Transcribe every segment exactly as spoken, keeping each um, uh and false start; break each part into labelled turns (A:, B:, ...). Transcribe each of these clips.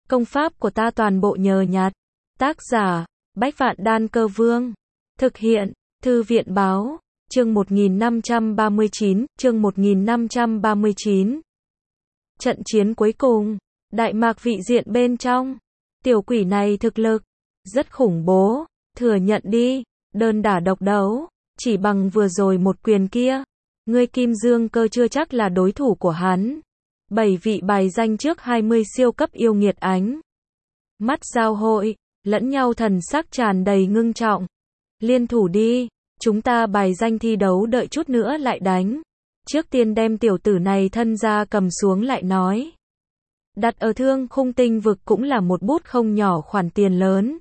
A: Công pháp của ta toàn bộ nhờ nhặt. Tác giả, Bách Vạn Đan Cơ Vương. Thực hiện, Thư viện Báo. Chương một nghìn năm trăm ba mươi chín, chương một nghìn năm trăm ba mươi chín. Trận chiến cuối cùng, Đại Mạc vị diện bên trong. Tiểu quỷ này thực lực rất khủng bố, thừa nhận đi, đơn đả độc đấu, chỉ bằng vừa rồi một quyền kia, ngươi Kim Dương Cơ chưa chắc là đối thủ của hắn. Bảy vị bài danh trước hai mươi siêu cấp yêu nghiệt ánh mắt giao hội, lẫn nhau thần sắc tràn đầy ngưng trọng. Liên thủ đi, chúng ta bài danh thi đấu đợi chút nữa lại đánh. Trước tiên đem tiểu tử này thân ra cầm xuống lại nói. Đặt ở Thương Khung Tinh vực cũng là một bút không nhỏ khoản tiền lớn.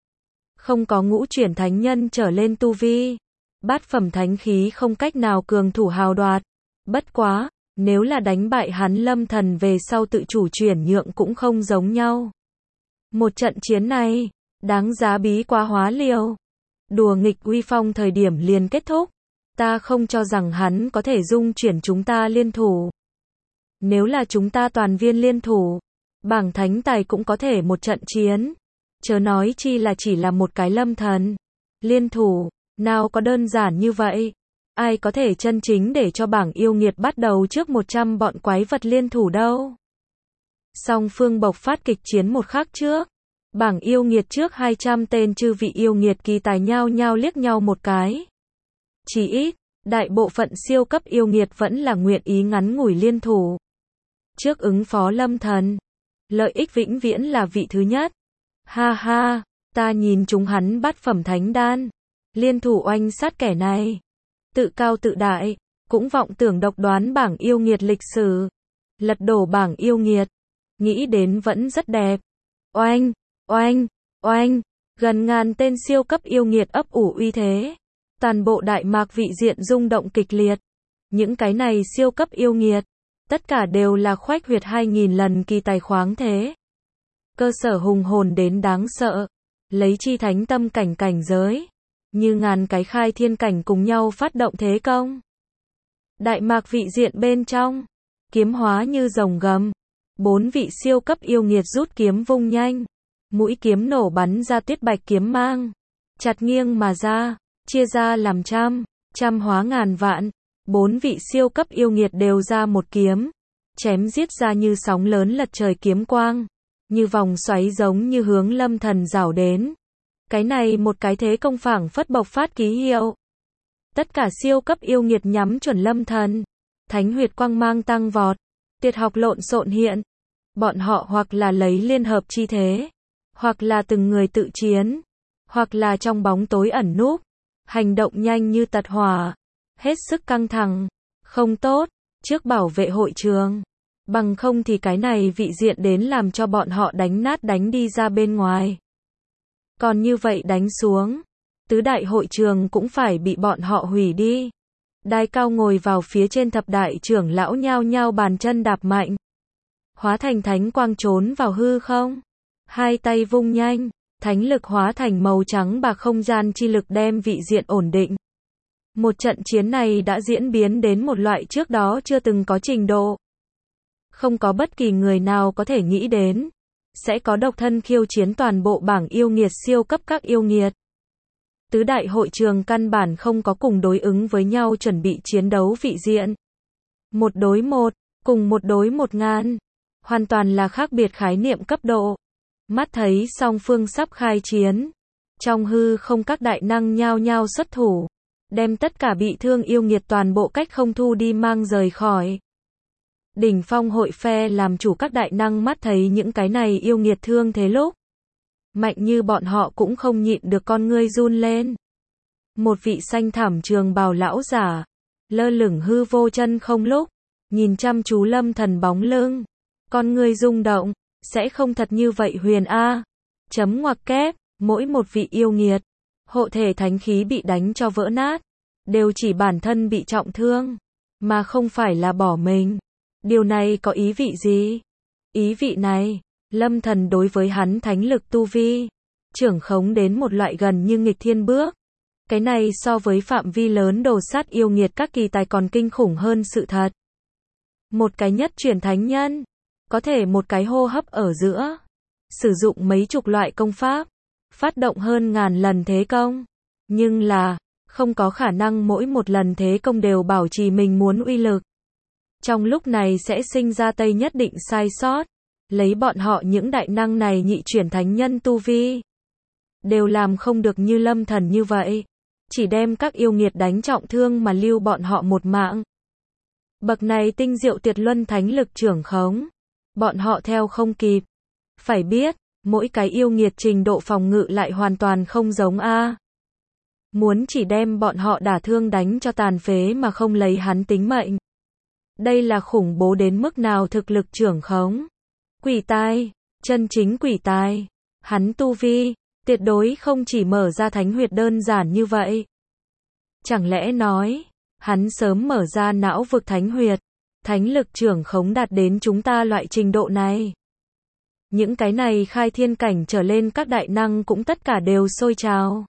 A: Không có ngũ chuyển thánh nhân trở lên tu vi, bát phẩm thánh khí không cách nào cường thủ hào đoạt. Bất quá, nếu là đánh bại hắn Lâm Thần về sau tự chủ chuyển nhượng cũng không giống nhau. Một trận chiến này, đáng giá bí quá hóa liều. Đùa nghịch uy phong thời điểm liền kết thúc. Ta không cho rằng hắn có thể dung chuyển chúng ta liên thủ. Nếu là chúng ta toàn viên liên thủ, bảng thánh tài cũng có thể một trận chiến. Chớ nói chi là chỉ là một cái Lâm Thần. Liên thủ, nào có đơn giản như vậy. Ai có thể chân chính để cho bảng yêu nghiệt bắt đầu trước một trăm bọn quái vật liên thủ đâu. Song phương bộc phát kịch chiến một khắc trước. Bảng yêu nghiệt trước hai trăm tên chư vị yêu nghiệt kỳ tài nhao nhao liếc nhau một cái. Chỉ ít, đại bộ phận siêu cấp yêu nghiệt vẫn là nguyện ý ngắn ngủi liên thủ. Trước ứng phó Lâm Thần, lợi ích vĩnh viễn là vị thứ nhất. Ha ha, ta nhìn chúng hắn bát phẩm thánh đan, liên thủ oanh sát kẻ này. Tự cao tự đại, cũng vọng tưởng độc đoán bảng yêu nghiệt lịch sử. Lật đổ bảng yêu nghiệt, nghĩ đến vẫn rất đẹp. Oanh, oanh, oanh, gần ngàn tên siêu cấp yêu nghiệt ấp ủ uy thế. Toàn bộ Đại Mạc vị diện rung động kịch liệt. Những cái này siêu cấp yêu nghiệt, tất cả đều là khoách huyệt hai nghìn lần kỳ tài khoáng thế. Cơ sở hùng hồn đến đáng sợ, lấy chi thánh tâm cảnh cảnh giới, như ngàn cái khai thiên cảnh cùng nhau phát động thế công. Đại Mạc vị diện bên trong, kiếm hóa như rồng gầm, bốn vị siêu cấp yêu nghiệt rút kiếm vung nhanh, mũi kiếm nổ bắn ra tuyết bạch kiếm mang, chặt nghiêng mà ra, chia ra làm trăm, trăm hóa ngàn vạn. Bốn vị siêu cấp yêu nghiệt đều ra một kiếm, chém giết ra như sóng lớn lật trời kiếm quang, như vòng xoáy giống như hướng Lâm Thần rảo đến. Cái này một cái thế công phảng phất bộc phát ký hiệu. Tất cả siêu cấp yêu nghiệt nhắm chuẩn Lâm Thần, thánh huyệt quang mang tăng vọt, tuyệt học lộn xộn hiện. Bọn họ hoặc là lấy liên hợp chi thế, hoặc là từng người tự chiến, hoặc là trong bóng tối ẩn núp, hành động nhanh như tật hỏa. Hết sức căng thẳng, không tốt, trước bảo vệ hội trường. Bằng không thì cái này vị diện đến làm cho bọn họ đánh nát đánh đi ra bên ngoài. Còn như vậy đánh xuống, tứ đại hội trường cũng phải bị bọn họ hủy đi. Đài cao ngồi vào phía trên thập đại trưởng lão nhao nhao bàn chân đạp mạnh. Hóa thành thánh quang trốn vào hư không. Hai tay vung nhanh, thánh lực hóa thành màu trắng bạc không gian chi lực đem vị diện ổn định. Một trận chiến này đã diễn biến đến một loại trước đó chưa từng có trình độ. Không có bất kỳ người nào có thể nghĩ đến, sẽ có độc thân khiêu chiến toàn bộ bảng yêu nghiệt siêu cấp các yêu nghiệt. Tứ đại hội trường căn bản không có cùng đối ứng với nhau chuẩn bị chiến đấu vị diện. Một đối một, cùng một đối một ngàn, hoàn toàn là khác biệt khái niệm cấp độ. Mắt thấy song phương sắp khai chiến, trong hư không các đại năng nhao nhao xuất thủ. Đem tất cả bị thương yêu nghiệt toàn bộ cách không thu đi mang rời khỏi. Đỉnh phong hội phe làm chủ các đại năng mắt thấy những cái này yêu nghiệt thương thế lúc. Mạnh như bọn họ cũng không nhịn được con ngươi run lên. Một vị xanh thảm trường bào lão giả, lơ lửng hư vô chân không lúc, nhìn chăm chú Lâm Thần bóng lưng. Con ngươi rung động, sẽ không thật như vậy huyền a. Chấm ngoặc kép, mỗi một vị yêu nghiệt. Hộ thể thánh khí bị đánh cho vỡ nát, đều chỉ bản thân bị trọng thương, mà không phải là bỏ mình. Điều này có ý vị gì? Ý vị này, Lâm Thần đối với hắn thánh lực tu vi, trưởng khống đến một loại gần như nghịch thiên bước. Cái này so với phạm vi lớn đồ sát yêu nghiệt các kỳ tài còn kinh khủng hơn sự thật. Một cái nhất chuyển thánh nhân, có thể một cái hô hấp ở giữa, sử dụng mấy chục loại công pháp, phát động hơn ngàn lần thế công. Nhưng là, không có khả năng mỗi một lần thế công đều bảo trì mình muốn uy lực. Trong lúc này sẽ sinh ra Tây nhất định sai sót. Lấy bọn họ những đại năng này nhị chuyển thánh nhân tu vi. Đều làm không được như Lâm Thần như vậy. Chỉ đem các yêu nghiệt đánh trọng thương mà lưu bọn họ một mạng. Bậc này tinh diệu tuyệt luân thánh lực trưởng khống. Bọn họ theo không kịp. Phải biết, mỗi cái yêu nghiệt trình độ phòng ngự lại hoàn toàn không giống a. Muốn chỉ đem bọn họ đả thương đánh cho tàn phế mà không lấy hắn tính mệnh. Đây là khủng bố đến mức nào thực lực trưởng khống. Quỷ tai, chân chính quỷ tai. Hắn tu vi, tuyệt đối không chỉ mở ra thánh huyệt đơn giản như vậy. Chẳng lẽ nói, hắn sớm mở ra não vực thánh huyệt, thánh lực trưởng khống đạt đến chúng ta loại trình độ này. Những cái này khai thiên cảnh trở lên các đại năng cũng tất cả đều sôi trào.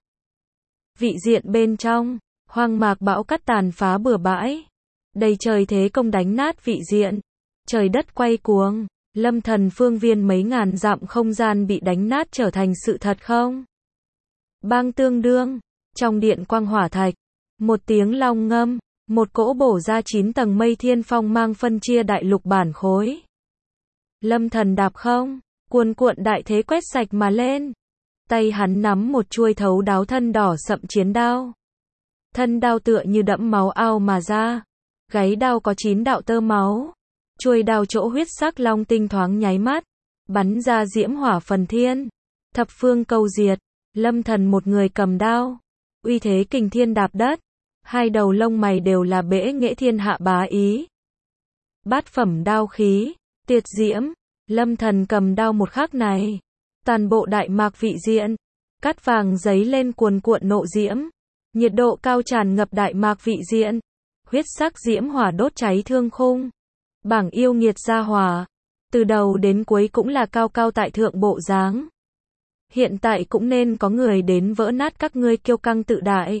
A: Vị diện bên trong, hoang mạc bão cát tàn phá bừa bãi. Đầy trời thế công đánh nát vị diện. Trời đất quay cuồng. Lâm Thần phương viên mấy ngàn dặm không gian bị đánh nát trở thành sự thật không? Bang tương đương. Trong điện quang hỏa thạch. Một tiếng long ngâm. Một cỗ bổ ra chín tầng mây thiên phong mang phân chia đại lục bản khối. Lâm Thần đạp không. Cuồn cuộn đại thế quét sạch mà lên. Tay hắn nắm một chuôi thấu đáo thân đỏ sậm chiến đao. Thân đao tựa như đẫm máu ao mà ra. Gáy đao có chín đạo tơ máu. Chuôi đao chỗ huyết sắc long tinh thoáng nháy mắt. Bắn ra diễm hỏa phần thiên. Thập phương câu diệt. Lâm Thần một người cầm đao. Uy thế kình thiên đạp đất. Hai đầu lông mày đều là bẽ nghệ thiên hạ bá ý. Bát phẩm đao khí. Tuyệt diễm. Lâm Thần cầm đao một khắc này. Toàn bộ đại mạc vị diện. Cát vàng giấy lên cuồn cuộn nộ diễm. Nhiệt độ cao tràn ngập đại mạc vị diện. Huyết sắc diễm hỏa đốt cháy thương khung. Bảng yêu nghiệt gia hỏa. Từ đầu đến cuối cũng là cao cao tại thượng bộ dáng. Hiện tại cũng nên có người đến vỡ nát các ngươi kiêu căng tự đại.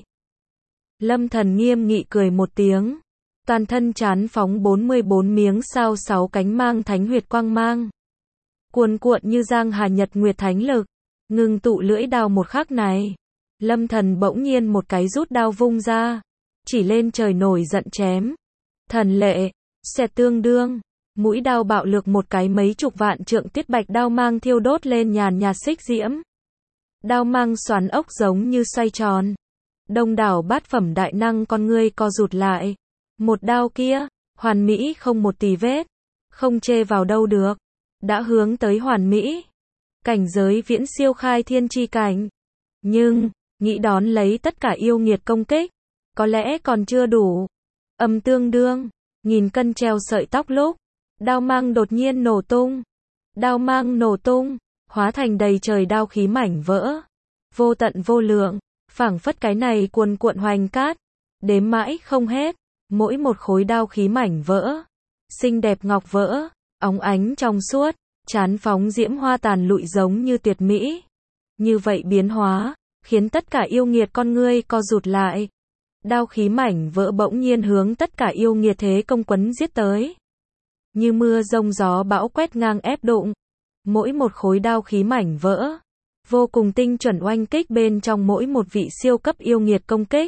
A: Lâm Thần nghiêm nghị cười một tiếng. Toàn thân chán phóng bốn mươi bốn miếng sao sáu cánh mang thánh huyệt quang mang. Cuồn cuộn như giang hà nhật nguyệt thánh lực. Ngừng tụ lưỡi đao một khắc này. Lâm Thần bỗng nhiên một cái rút đao vung ra. Chỉ lên trời nổi giận chém. Thần lệ. Xẹt tương đương. Mũi đao bạo lực một cái mấy chục vạn trượng tiết bạch đao mang thiêu đốt lên nhàn nhạt xích diễm. Đao mang xoắn ốc giống như xoay tròn. Đông đảo bát phẩm đại năng con ngươi co rụt lại. Một đao kia, hoàn mỹ không một tì vết. Không chê vào đâu được. Đã hướng tới hoàn mỹ. Cảnh giới viễn siêu khai thiên chi cảnh. Nhưng, nghĩ đón lấy tất cả yêu nghiệt công kích. Có lẽ còn chưa đủ. Âm tương đương. Nghìn cân treo sợi tóc lúc. Đao mang đột nhiên nổ tung. Đao mang nổ tung. Hóa thành đầy trời đao khí mảnh vỡ. Vô tận vô lượng. Phảng phất cái này cuồn cuộn hoành cát. Đếm mãi không hết. Mỗi một khối đao khí mảnh vỡ. Xinh đẹp ngọc vỡ. Óng ánh trong suốt. Chán phóng diễm hoa tàn lụi giống như tuyệt mỹ. Như vậy biến hóa. Khiến tất cả yêu nghiệt con ngươi co rụt lại. Đao khí mảnh vỡ bỗng nhiên hướng tất cả yêu nghiệt thế công quấn giết tới. Như mưa rông gió bão quét ngang ép đụng. Mỗi một khối đao khí mảnh vỡ. Vô cùng tinh chuẩn oanh kích bên trong mỗi một vị siêu cấp yêu nghiệt công kích.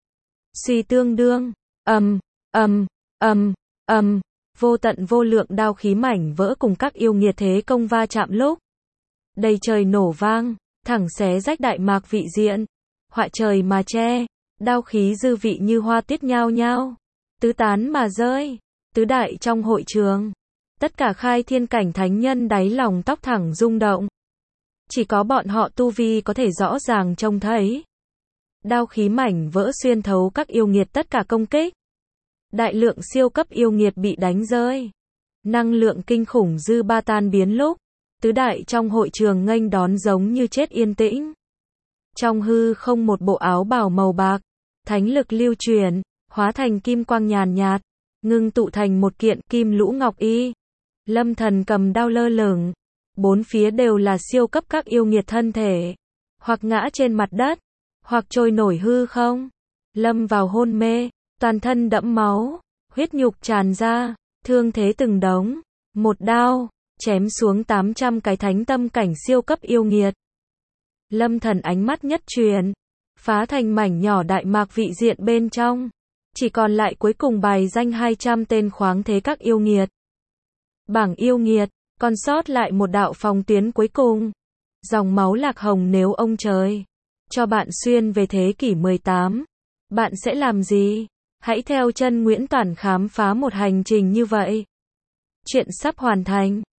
A: Suy tương đương. Ầm, ầm, ầm, ầm. Vô tận vô lượng đao khí mảnh vỡ cùng các yêu nghiệt thế công va chạm lúc. Đầy trời nổ vang. Thẳng xé rách đại mạc vị diện. Họa trời mà che. Đao khí dư vị như hoa tiết nhao nhao. Tứ tán mà rơi. Tứ đại trong hội trường. Tất cả khai thiên cảnh thánh nhân đáy lòng tóc thẳng rung động. Chỉ có bọn họ tu vi có thể rõ ràng trông thấy. Đao khí mảnh vỡ xuyên thấu các yêu nghiệt tất cả công kích. Đại lượng siêu cấp yêu nghiệt bị đánh rơi. Năng lượng kinh khủng dư ba tan biến lúc. Tứ đại trong hội trường nghênh đón giống như chết yên tĩnh. Trong hư không một bộ áo bào màu bạc. Thánh lực lưu truyền. Hóa thành kim quang nhàn nhạt. Ngưng tụ thành một kiện kim lũ ngọc y. Lâm Thần cầm đao lơ lửng. Bốn phía đều là siêu cấp các yêu nghiệt thân thể. Hoặc ngã trên mặt đất. Hoặc trôi nổi hư không. Lâm vào hôn mê. Toàn thân đẫm máu. Huyết nhục tràn ra. Thương thế từng đống. Một đao. chém xuống tám trăm cái thánh tâm cảnh siêu cấp yêu nghiệt. Lâm Thần ánh mắt nhất truyền, phá thành mảnh nhỏ đại mạc vị diện bên trong. Chỉ còn lại cuối cùng bài danh hai trăm tên khoáng thế các yêu nghiệt. Bảng yêu nghiệt, còn sót lại một đạo phòng tuyến cuối cùng. Dòng máu lạc hồng, nếu ông trời cho bạn xuyên về thế kỷ mười tám, bạn sẽ làm gì? Hãy theo chân Nguyễn Toản khám phá một hành trình như vậy. Chuyện sắp hoàn thành.